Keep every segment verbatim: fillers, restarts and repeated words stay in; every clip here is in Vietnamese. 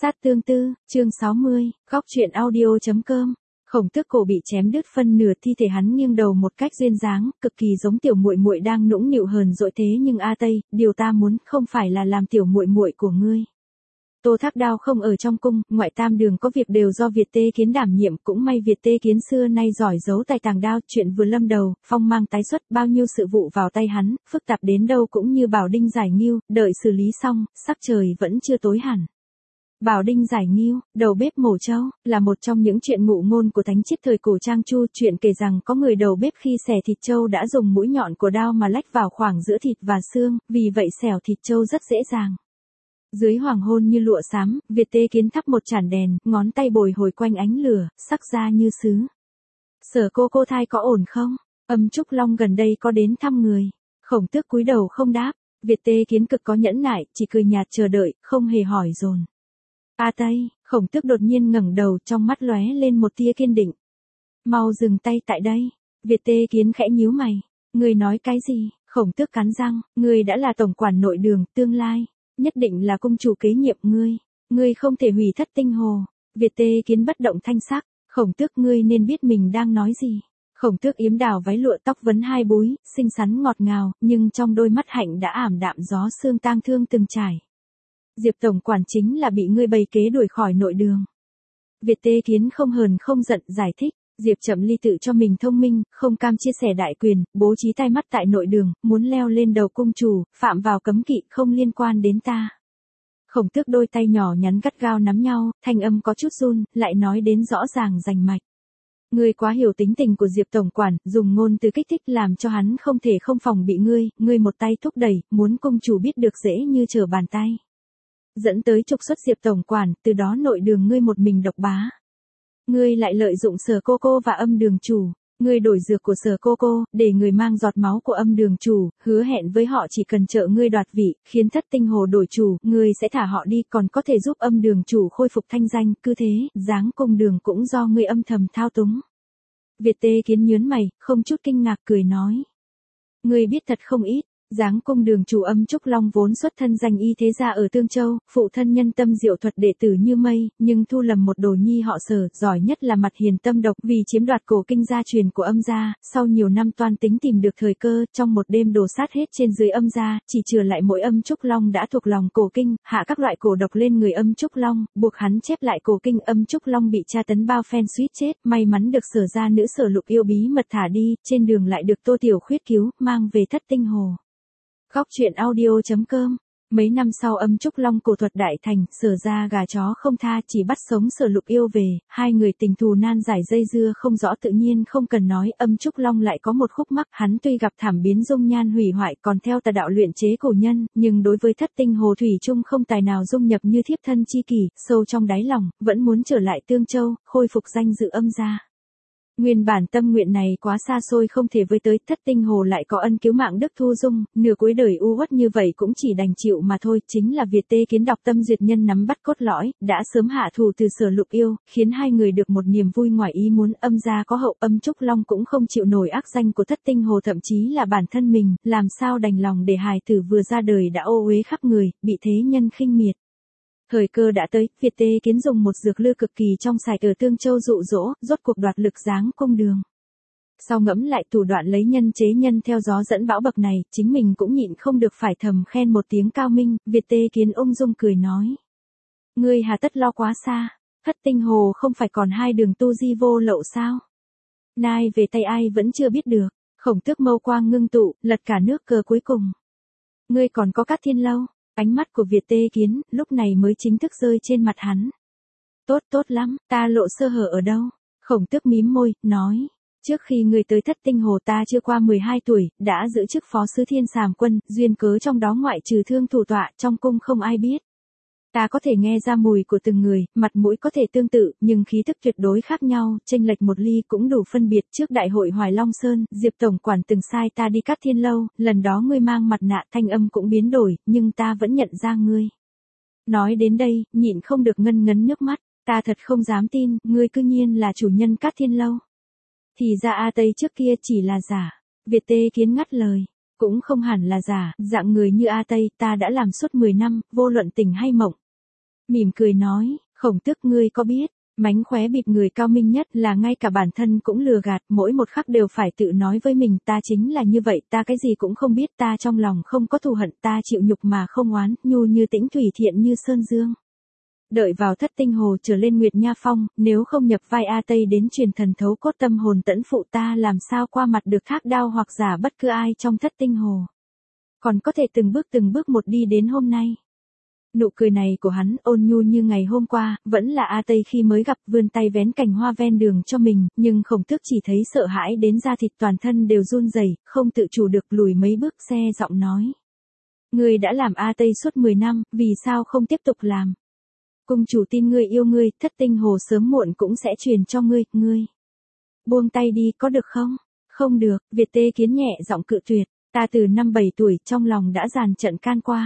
Sát tương tư, chương sáu mươi, góc truyện audio.com. Khổng Tước cổ bị chém đứt phân nửa, thi thể hắn nghiêng đầu một cách duyên dáng, cực kỳ giống tiểu muội muội đang nũng nịu hờn dỗi thế nhưng A Tây, điều ta muốn không phải là làm tiểu muội muội của ngươi. Tô Thác Đao không ở trong cung, ngoại tam đường có việc đều do Việt Tê Kiến đảm nhiệm, cũng may Việt Tê Kiến xưa nay giỏi giấu tài tàng đao, chuyện vừa lâm đầu, phong mang tái xuất, bao nhiêu sự vụ vào tay hắn, phức tạp đến đâu cũng như bảo đinh giải nghiêu, đợi xử lý xong, sắc trời vẫn chưa tối hẳn. Bảo đinh giải nghiêu, đầu bếp mổ trâu, là một trong những chuyện ngụ ngôn của thánh triết thời cổ Trang Chu. Chuyện kể rằng có người đầu bếp khi xẻ thịt trâu đã dùng mũi nhọn của đao mà lách vào khoảng giữa thịt và xương, vì vậy xẻo thịt trâu rất dễ dàng. Dưới hoàng hôn như lụa xám, Việt Tê Kiến thắp một chản đèn, ngón tay bồi hồi quanh ánh lửa, sắc da như sứ. Sở cô cô thai có ổn không? Âm Trúc Long gần đây có đến thăm người. Khổng Tước cúi đầu không đáp. Việt Tê Kiến cực có nhẫn nại, chỉ cười nhạt chờ đợi, không hề hỏi dồn. A Tây, Khổng Tước đột nhiên ngẩng đầu, trong mắt lóe lên một tia kiên định. Mau dừng tay tại đây. Việt Tê Kiến khẽ nhíu mày. Người nói cái gì? Khổng Tước cắn răng, người đã là tổng quản nội đường, tương lai nhất định là cung chủ kế nhiệm ngươi, ngươi không thể hủy Thất Tinh Hồ. Việt Tê Kiến bất động thanh sắc. Khổng Tước, ngươi nên biết mình đang nói gì. Khổng Tước yếm đào váy lụa, tóc vấn hai búi, xinh xắn ngọt ngào, nhưng trong đôi mắt hạnh đã ảm đạm gió sương tang thương từng trải. Diệp tổng quản chính là bị ngươi bày kế đuổi khỏi nội đường. Việt Tê Kiến không hờn không giận giải thích. Diệp Chậm Ly tự cho mình thông minh, không cam chia sẻ đại quyền, bố trí tai mắt tại nội đường, muốn leo lên đầu cung chủ, phạm vào cấm kỵ không liên quan đến ta. Khổng Tước đôi tay nhỏ nhắn gắt gao nắm nhau, thanh âm có chút run, lại nói đến rõ ràng rành mạch. Ngươi quá hiểu tính tình của Diệp tổng quản, dùng ngôn từ kích thích làm cho hắn không thể không phòng bị ngươi, ngươi một tay thúc đẩy, muốn cung chủ biết được dễ như trở bàn tay. Dẫn tới trục xuất Diệp tổng quản, từ đó nội đường ngươi một mình độc bá. Ngươi lại lợi dụng Sở cô cô và Âm đường chủ, ngươi đổi dược của Sở cô cô, để người mang giọt máu của Âm đường chủ, hứa hẹn với họ chỉ cần trợ ngươi đoạt vị, khiến Thất Tinh Hồ đổi chủ, ngươi sẽ thả họ đi, còn có thể giúp Âm đường chủ khôi phục thanh danh, cứ thế, giáng cung đường cũng do ngươi âm thầm thao túng. Việt Tê Kiến nhớn mày, không chút kinh ngạc cười nói. Ngươi biết thật không ít. Giáng cung đường chủ Âm Trúc Long vốn xuất thân danh y thế gia ở Tương Châu, phụ thân nhân tâm diệu thuật đệ tử như mây, nhưng thu lầm một đồ nhi họ Sở, giỏi nhất là mặt hiền tâm độc, vì chiếm đoạt cổ kinh gia truyền của Âm gia, sau nhiều năm toan tính tìm được thời cơ, trong một đêm đổ sát hết trên dưới Âm gia, chỉ chừa lại mỗi Âm Trúc Long đã thuộc lòng cổ kinh, hạ các loại cổ độc lên người Âm Trúc Long, buộc hắn chép lại cổ kinh. Âm Trúc Long bị tra tấn bao phen suýt chết, may mắn được Sở gia nữ Sở Lục yêu bí mật thả đi, trên đường lại được Tô Tiểu Khuyết cứu, mang về Thất Tinh Hồ. Góc truyện audio.com. Mấy năm sau Âm Trúc Long cổ thuật đại thành, Sở ra gà chó không tha, chỉ bắt sống Sở Lục yêu về, hai người tình thù nan giải dây dưa không rõ, tự nhiên không cần nói. Âm Trúc Long lại có một khúc mắc, hắn tuy gặp thảm biến dung nhan hủy hoại, còn theo tà đạo luyện chế cổ nhân, nhưng đối với Thất Tinh Hồ thủy chung không tài nào dung nhập như thiếp thân chi kỷ, sâu trong đáy lòng vẫn muốn trở lại Tương Châu, khôi phục danh dự Âm gia. Nguyên bản tâm nguyện này quá xa xôi không thể với tới, Thất Tinh Hồ lại có ân cứu mạng Đức Thu Dung, nửa cuối đời u uất như vậy cũng chỉ đành chịu mà thôi. Chính là Việt Tê Kiến đọc tâm duyệt nhân nắm bắt cốt lõi, đã sớm hạ thù từ Sở Lục yêu, khiến hai người được một niềm vui ngoài ý muốn. Âm gia có hậu, Âm Trúc Long cũng không chịu nổi ác danh của Thất Tinh Hồ, thậm chí là bản thân mình, làm sao đành lòng để hài tử vừa ra đời đã ô uế khắp người, bị thế nhân khinh miệt. Thời cơ đã tới, Việt Tê Kiến dùng một dược lư cực kỳ trong sạch ở Tương Châu dụ dỗ, rốt cuộc đoạt lực giáng cung đường. Sau ngẫm lại thủ đoạn lấy nhân chế nhân theo gió dẫn bão bậc này, chính mình cũng nhịn không được phải thầm khen một tiếng cao minh. Việt Tê Kiến ung dung cười nói. Ngươi hà tất lo quá xa, Thất Tinh Hồ không phải còn hai đường tu di vô lậu sao? Nai về tay ai vẫn chưa biết được. Khổng Tước mâu quang ngưng tụ, lật cả nước cờ cuối cùng. Ngươi còn có Cát Thiên Lâu. Ánh mắt của Việt Tê Kiến, lúc này mới chính thức rơi trên mặt hắn. Tốt tốt lắm, ta lộ sơ hở ở đâu? Khổng Tước mím môi, nói. Trước khi ngươi tới Thất Tinh Hồ ta chưa qua mười hai tuổi, đã giữ chức phó sứ Thiên Sàm Quân, duyên cớ trong đó ngoại trừ Thương thủ tọa, trong cung không ai biết. Ta có thể nghe ra mùi của từng người, mặt mũi có thể tương tự, nhưng khí thức tuyệt đối khác nhau, chênh lệch một ly cũng đủ phân biệt. Trước đại hội Hoài Long Sơn, Diệp tổng quản từng sai ta đi Cát Thiên Lâu, lần đó ngươi mang mặt nạ, thanh âm cũng biến đổi, nhưng ta vẫn nhận ra ngươi. Nói đến đây, nhịn không được ngân ngấn nước mắt, ta thật không dám tin, ngươi cư nhiên là chủ nhân Cát Thiên Lâu. Thì ra A Tây trước kia chỉ là giả. Việt Tê Kiến ngắt lời. Cũng không hẳn là giả, dạng người như A Tây ta đã làm suốt mười năm, vô luận tỉnh hay mộng. Mỉm cười nói, Khổng Tước ngươi có biết, mánh khóe bịt người cao minh nhất là ngay cả bản thân cũng lừa gạt, mỗi một khắc đều phải tự nói với mình ta chính là như vậy, ta cái gì cũng không biết, ta trong lòng không có thù hận, ta chịu nhục mà không oán, nhu như tĩnh thủy thiện như sơn dương. Đợi vào thất tinh hồ trở lên Nguyệt Nha Phong, nếu không nhập vai A Tây đến truyền thần thấu cốt tâm hồn tẫn phụ ta làm sao qua mặt được thác đao hoặc giả bất cứ ai trong thất tinh hồ. Còn có thể từng bước từng bước một đi đến hôm nay. Nụ cười này của hắn ôn nhu như ngày hôm qua, vẫn là A Tây khi mới gặp vươn tay vén cành hoa ven đường cho mình, nhưng Khổng Tước chỉ thấy sợ hãi đến da thịt toàn thân đều run rẩy, không tự chủ được lùi mấy bước xe giọng nói. Ngươi đã làm A Tây suốt mười năm, vì sao không tiếp tục làm? Cung chủ tin ngươi yêu ngươi, thất tinh hồ sớm muộn cũng sẽ truyền cho ngươi, ngươi. Buông tay đi có được không? Không được, Việt Tê Kiến nhẹ giọng cự tuyệt, ta từ năm bảy tuổi trong lòng đã dàn trận can qua.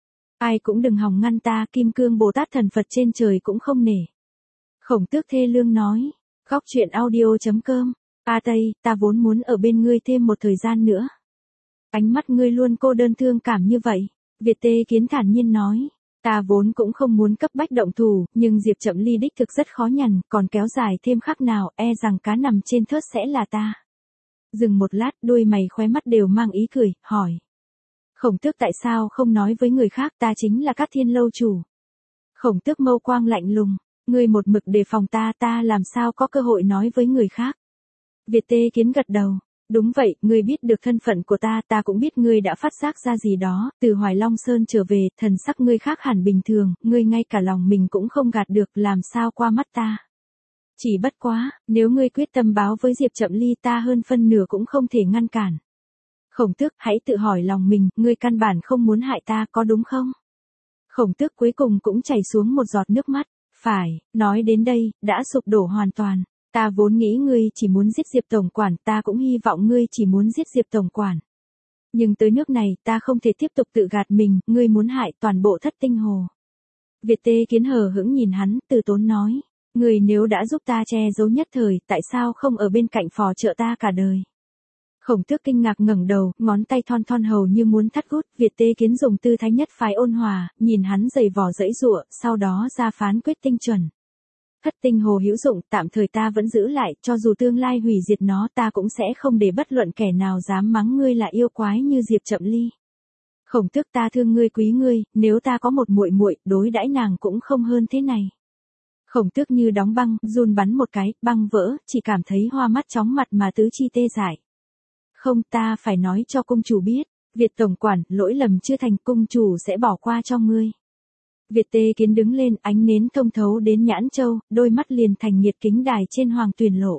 Ai cũng đừng hòng ngăn ta, Kim Cương Bồ Tát thần Phật trên trời cũng không nể. Khổng Tước thê lương nói, góc truyện audio.com, A Tây, ta vốn muốn ở bên ngươi thêm một thời gian nữa. Ánh mắt ngươi luôn cô đơn thương cảm như vậy, Việt Tê Kiến thản nhiên nói. Ta vốn cũng không muốn cấp bách động thủ, nhưng Diệp Chậm Ly đích thực rất khó nhằn, còn kéo dài thêm khắc nào, e rằng cá nằm trên thớt sẽ là ta. Dừng một lát, đôi mày khóe mắt đều mang ý cười, hỏi. Khổng Tước tại sao không nói với người khác, ta chính là Cát Thiên lâu chủ. Khổng Tước mâu quang lạnh lùng, ngươi một mực đề phòng ta, ta làm sao có cơ hội nói với người khác. Việt Tê Kiến gật đầu. Đúng vậy, ngươi biết được thân phận của ta, ta cũng biết ngươi đã phát giác ra gì đó, từ Hoài Long Sơn trở về, thần sắc ngươi khác hẳn bình thường, ngươi ngay cả lòng mình cũng không gạt được, làm sao qua mắt ta. Chỉ bất quá, nếu ngươi quyết tâm báo với Diệp Chậm Ly ta hơn phân nửa cũng không thể ngăn cản. Khổng Tước, hãy tự hỏi lòng mình, ngươi căn bản không muốn hại ta có đúng không? Khổng Tước cuối cùng cũng chảy xuống một giọt nước mắt, phải, nói đến đây, đã sụp đổ hoàn toàn. Ta vốn nghĩ ngươi chỉ muốn giết Diệp Tổng Quản, ta cũng hy vọng ngươi chỉ muốn giết Diệp Tổng Quản. Nhưng tới nước này, ta không thể tiếp tục tự gạt mình, ngươi muốn hại toàn bộ thất tinh hồ. Việt Tê Kiến hờ hững nhìn hắn, từ tốn nói, ngươi nếu đã giúp ta che giấu nhất thời, tại sao không ở bên cạnh phò trợ ta cả đời? Khổng Tước kinh ngạc ngẩng đầu, ngón tay thon thon hầu như muốn thắt gút, Việt Tê Kiến dùng tư thái nhất phái ôn hòa, nhìn hắn giày vò dãy giụa, sau đó ra phán quyết tinh chuẩn. Thất tinh hồ hữu dụng, tạm thời ta vẫn giữ lại, cho dù tương lai hủy diệt nó ta cũng sẽ không để bất luận kẻ nào dám mắng ngươi là yêu quái như Diệp Chậm Ly. Khổng Tước ta thương ngươi quý ngươi, nếu ta có một muội muội, đối đãi nàng cũng không hơn thế này. Khổng Tước như đóng băng, run bắn một cái, băng vỡ, chỉ cảm thấy hoa mắt chóng mặt mà tứ chi tê dại. Không, ta phải nói cho cung chủ biết, Việt Tổng Quản, lỗi lầm chưa thành, cung chủ sẽ bỏ qua cho ngươi. Việt Tê Kiến đứng lên, ánh nến thông thấu đến nhãn châu, đôi mắt liền thành nhiệt kính đài trên hoàng tuyền lộ.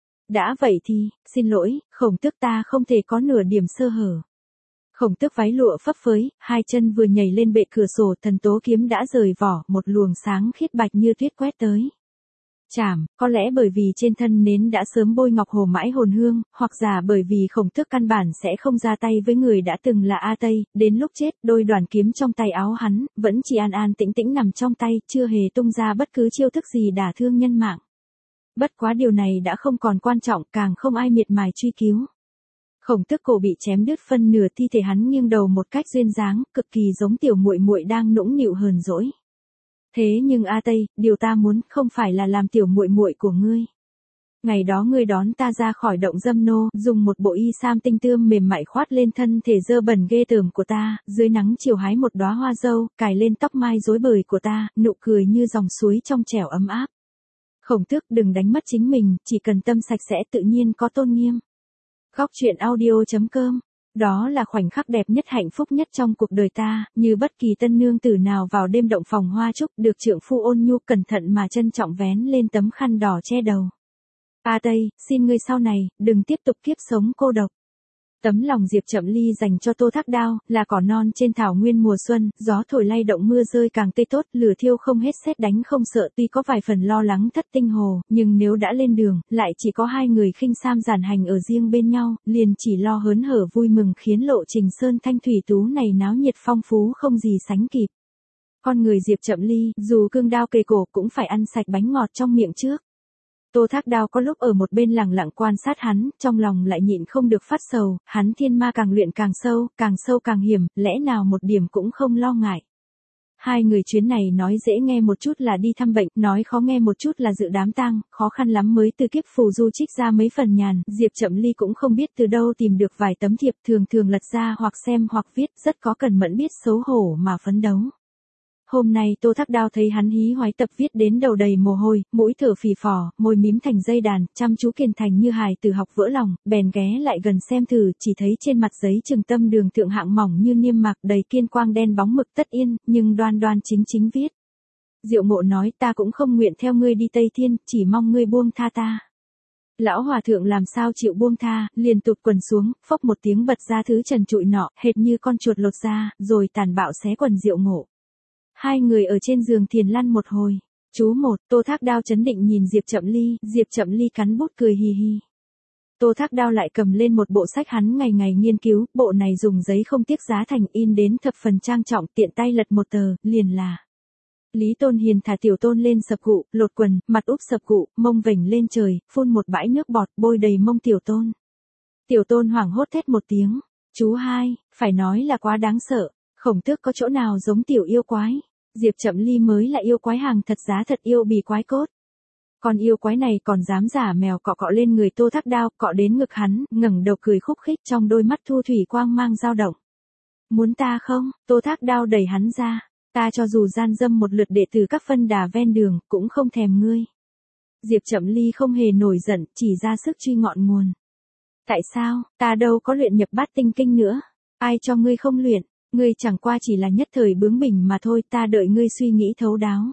Đã vậy thì, xin lỗi, Khổng Tước ta không thể có nửa điểm sơ hở. Khổng Tước váy lụa phấp phới, hai chân vừa nhảy lên bệ cửa sổ, thần tố kiếm đã rời vỏ, một luồng sáng khiết bạch như tuyết quét tới. Chảm, có lẽ bởi vì trên thân nến đã sớm bôi ngọc hồ mãi hồn hương, hoặc giả bởi vì Khổng Tước căn bản sẽ không ra tay với người đã từng là A Tây, đến lúc chết, đôi đoàn kiếm trong tay áo hắn, vẫn chỉ an an tĩnh tĩnh nằm trong tay, chưa hề tung ra bất cứ chiêu thức gì đả thương nhân mạng. Bất quá điều này đã không còn quan trọng, càng không ai miệt mài truy cứu. Khổng Tước cổ bị chém đứt phân nửa, thi thể hắn nghiêng đầu một cách duyên dáng, cực kỳ giống tiểu muội muội đang nũng nịu hờn dỗi. Thế nhưng A Tây, điều ta muốn không phải là làm tiểu muội muội của ngươi. Ngày đó ngươi đón ta ra khỏi động dâm nô, dùng một bộ y sam tinh tươm mềm mại khoát lên thân thể dơ bẩn ghê tởm của ta, dưới nắng chiều hái một đóa hoa dâu, cài lên tóc mai rối bời của ta, nụ cười như dòng suối trong trẻo ấm áp. Khổng Tước đừng đánh mất chính mình, chỉ cần tâm sạch sẽ tự nhiên có tôn nghiêm. Góc truyện audio.com, đó là khoảnh khắc đẹp nhất hạnh phúc nhất trong cuộc đời ta, như bất kỳ tân nương tử nào vào đêm động phòng hoa trúc được trượng phu ôn nhu cẩn thận mà trân trọng vén lên tấm khăn đỏ che đầu. A Tây, xin ngươi sau này, đừng tiếp tục kiếp sống cô độc. Tấm lòng Diệp Chậm Ly dành cho Tô Thác Đao, là cỏ non trên thảo nguyên mùa xuân, gió thổi lay động mưa rơi càng tươi tốt, lửa thiêu không hết sét đánh không sợ, tuy có vài phần lo lắng thất tinh hồ, nhưng nếu đã lên đường, lại chỉ có hai người khinh sam giản hành ở riêng bên nhau, liền chỉ lo hớn hở vui mừng khiến lộ trình sơn thanh thủy tú này náo nhiệt phong phú không gì sánh kịp. Con người Diệp Chậm Ly, dù cương đao kề cổ cũng phải ăn sạch bánh ngọt trong miệng trước. Tô Thác Đao có lúc ở một bên lặng lặng quan sát hắn, trong lòng lại nhịn không được phát sầu, hắn thiên ma càng luyện càng sâu, càng sâu càng hiểm, lẽ nào một điểm cũng không lo ngại. Hai người chuyến này nói dễ nghe một chút là đi thăm bệnh, nói khó nghe một chút là dự đám tang, khó khăn lắm mới từ kiếp phù du trích ra mấy phần nhàn, Diệp Chậm Ly cũng không biết từ đâu tìm được vài tấm thiệp, thường thường lật ra hoặc xem hoặc viết, rất có cần mẫn biết xấu hổ mà phấn đấu. Hôm nay Tô Thác Đao thấy hắn hí hoái tập viết đến đầu đầy mồ hôi, mũi thở phì phò, môi mím thành dây đàn, chăm chú kiên thành như hài tử học vỡ lòng, bèn ghé lại gần xem thử, chỉ thấy trên mặt giấy Trừng Tâm Đường thượng hạng mỏng như niêm mạc đầy kiên quang đen bóng mực tất yên, nhưng đoan đoan chính chính viết. Diệu Mộ nói, ta cũng không nguyện theo ngươi đi Tây Thiên, chỉ mong ngươi buông tha ta. Lão hòa thượng làm sao chịu buông tha, liền tụt quần xuống, phốc một tiếng bật ra thứ trần trụi nọ, hệt như con chuột lột ra, rồi tàn bạo xé quần Diệu Ngộ. Hai người ở trên giường thiền lăn một hồi. Chú một, Tô Thác Đao chấn định nhìn Diệp Chậm Ly, Diệp Chậm Ly cắn bút cười hì hì. Tô Thác Đao lại cầm lên một bộ sách hắn ngày ngày nghiên cứu, bộ này dùng giấy không tiếc giá thành in đến thập phần trang trọng, tiện tay lật một tờ, liền là. Lý Tôn Hiền thả Tiểu Tôn lên sập cụ, lột quần, mặt úp sập cụ, mông vểnh lên trời, phun một bãi nước bọt, bôi đầy mông Tiểu Tôn. Tiểu Tôn hoảng hốt thét một tiếng. Chú hai, phải nói là quá đáng sợ, Khổng Tước có chỗ nào giống tiểu yêu quái. Diệp Chậm Ly mới là yêu quái hàng thật giá thật yêu bì quái cốt. Còn yêu quái này còn dám giả mèo cọ cọ lên người Tô Thác Đao, cọ đến ngực hắn, ngẩng đầu cười khúc khích, trong đôi mắt thu thủy quang mang dao động. Muốn ta không? Tô Thác Đao đẩy hắn ra. Ta cho dù gian dâm một lượt đệ tử các phân đà ven đường, cũng không thèm ngươi. Diệp Chậm Ly không hề nổi giận, chỉ ra sức truy ngọn nguồn. Tại sao? Ta đâu có luyện nhập bát tinh kinh nữa. Ai cho ngươi không luyện? Ngươi chẳng qua chỉ là nhất thời bướng bỉnh mà thôi, ta đợi ngươi suy nghĩ thấu đáo.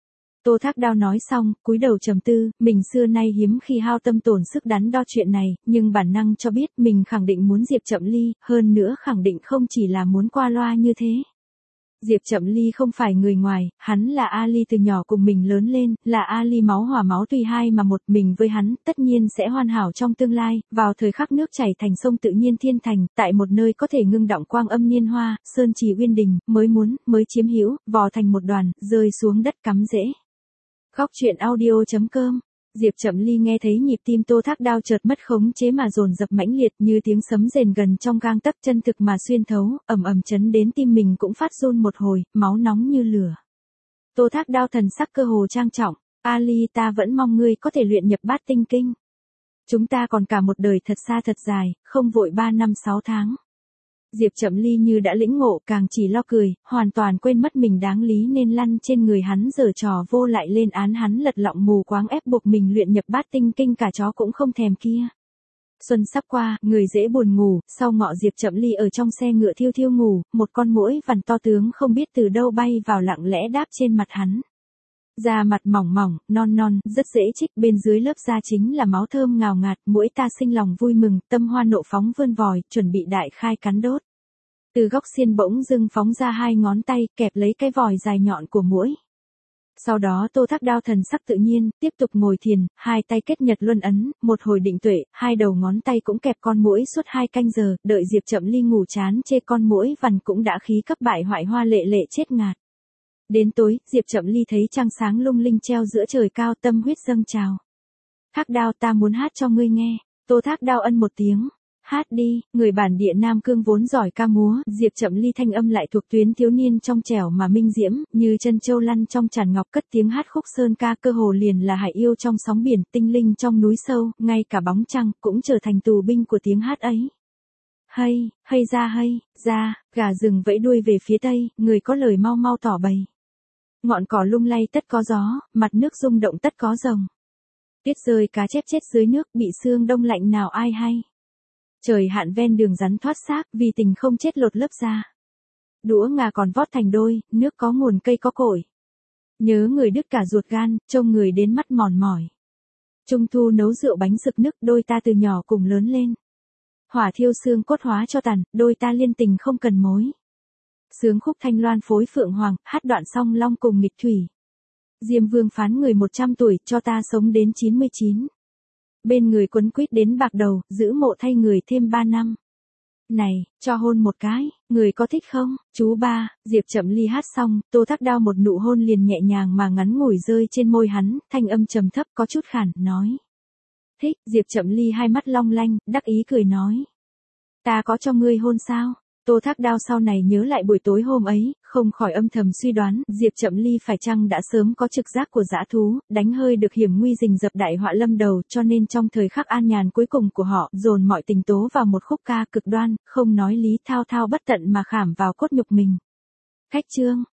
Tô Thác Đao nói xong, cúi đầu trầm tư, mình xưa nay hiếm khi hao tâm tổn sức đắn đo chuyện này, nhưng bản năng cho biết mình khẳng định muốn Diệp Chậm Ly, hơn nữa khẳng định không chỉ là muốn qua loa như thế. Diệp Chậm Ly không phải người ngoài, hắn là Ali từ nhỏ cùng mình lớn lên, là Ali máu hòa máu tuy hai mà một, mình với hắn, tất nhiên sẽ hoàn hảo trong tương lai, vào thời khắc nước chảy thành sông tự nhiên thiên thành, tại một nơi có thể ngưng đọng quang âm niên hoa, sơn trì uyên đình, mới muốn, mới chiếm hữu, vò thành một đoàn, rơi xuống đất cắm rễ. Góc truyện audio chấm com. Diệp Chậm Ly nghe thấy nhịp tim Tô Thác Đao chợt mất khống chế mà dồn dập mãnh liệt như tiếng sấm rền gần trong gang tấc, chân thực mà xuyên thấu, ầm ầm chấn đến tim mình cũng phát run một hồi, máu nóng như lửa. Tô Thác Đao thần sắc cơ hồ trang trọng, Ali, ta vẫn mong ngươi có thể luyện nhập bát tinh kinh. Chúng ta còn cả một đời thật xa thật dài, không vội ba năm sáu tháng. Diệp Chậm Ly như đã lĩnh ngộ, càng chỉ lo cười, hoàn toàn quên mất mình đáng lý nên lăn trên người hắn giở trò vô lại lên án hắn lật lọng mù quáng ép buộc mình luyện nhập bát tinh kinh, cả chó cũng không thèm kia. Xuân sắp qua, người dễ buồn ngủ, sau ngọ Diệp Chậm Ly ở trong xe ngựa thiêu thiêu ngủ, một con muỗi vằn to tướng không biết từ đâu bay vào lặng lẽ đáp trên mặt hắn. Da mặt mỏng mỏng, non non, rất dễ chích, bên dưới lớp da chính là máu thơm ngào ngạt, muỗi ta sinh lòng vui mừng, tâm hoa nộ phóng vươn vòi, chuẩn bị đại khai cắn đốt. Từ góc xiên bỗng dưng phóng ra hai ngón tay, kẹp lấy cái vòi dài nhọn của muỗi. Sau đó Tô Thác Đao thần sắc tự nhiên, tiếp tục ngồi thiền, hai tay kết nhật luân ấn, một hồi định tuệ, hai đầu ngón tay cũng kẹp con muỗi suốt hai canh giờ, đợi Diệp Chậm Ly ngủ chán chê con muỗi vằn cũng đã khí cấp bại hoại hoa lệ lệ chết ngạt. Đến tối, Diệp Chậm Ly thấy trăng sáng lung linh treo giữa trời cao, tâm huyết dâng trào. Thác Đao, ta muốn hát cho ngươi nghe. Tô Thác Đao ân một tiếng. Hát đi, người bản địa Nam Cương vốn giỏi ca múa, Diệp Chậm Ly thanh âm lại thuộc tuyến thiếu niên trong trẻo mà minh diễm, như chân châu lăn trong tràn ngọc, cất tiếng hát khúc sơn ca, cơ hồ liền là hải yêu trong sóng biển, tinh linh trong núi sâu, ngay cả bóng trăng cũng trở thành tù binh của tiếng hát ấy. Hay, hay ra hay, ra, gà rừng vẫy đuôi về phía tây, người có lời mau mau tỏ bày. Ngọn cỏ lung lay tất có gió, mặt nước rung động tất có rồng. Tuyết rơi cá chép chết dưới nước, bị sương đông lạnh nào ai hay. Trời hạn ven đường rắn thoát xác, vì tình không chết lột lớp da. Đũa ngà còn vót thành đôi, nước có nguồn cây có cội. Nhớ người đứt cả ruột gan, trông người đến mắt mòn mỏi. Trung thu nấu rượu bánh sực nức, đôi ta từ nhỏ cùng lớn lên. Hỏa thiêu xương cốt hóa cho tàn, đôi ta liên tình không cần mối. Sướng khúc thanh loan phối phượng hoàng, hát đoạn song long cùng nghịch thủy. Diêm vương phán người một trăm tuổi, cho ta sống đến chín mươi chín. Bên người quấn quýt đến bạc đầu, giữ mộ thay người thêm ba năm. Này, cho hôn một cái, người có thích không? Chú ba, Diệp Chậm Ly hát xong, Tô Thác Đao một nụ hôn liền nhẹ nhàng mà ngắn ngủi rơi trên môi hắn, thanh âm trầm thấp có chút khản, nói. Thích, Diệp Chậm Ly hai mắt long lanh, đắc ý cười nói. Ta có cho ngươi hôn sao? Tô Thác Đao sau này nhớ lại buổi tối hôm ấy, không khỏi âm thầm suy đoán, Diệp Chậm Ly phải chăng đã sớm có trực giác của dã thú, đánh hơi được hiểm nguy rình rập đại họa lâm đầu, cho nên trong thời khắc an nhàn cuối cùng của họ, dồn mọi tình tố vào một khúc ca cực đoan, không nói lý thao thao bất tận mà khảm vào cốt nhục mình. Khách chương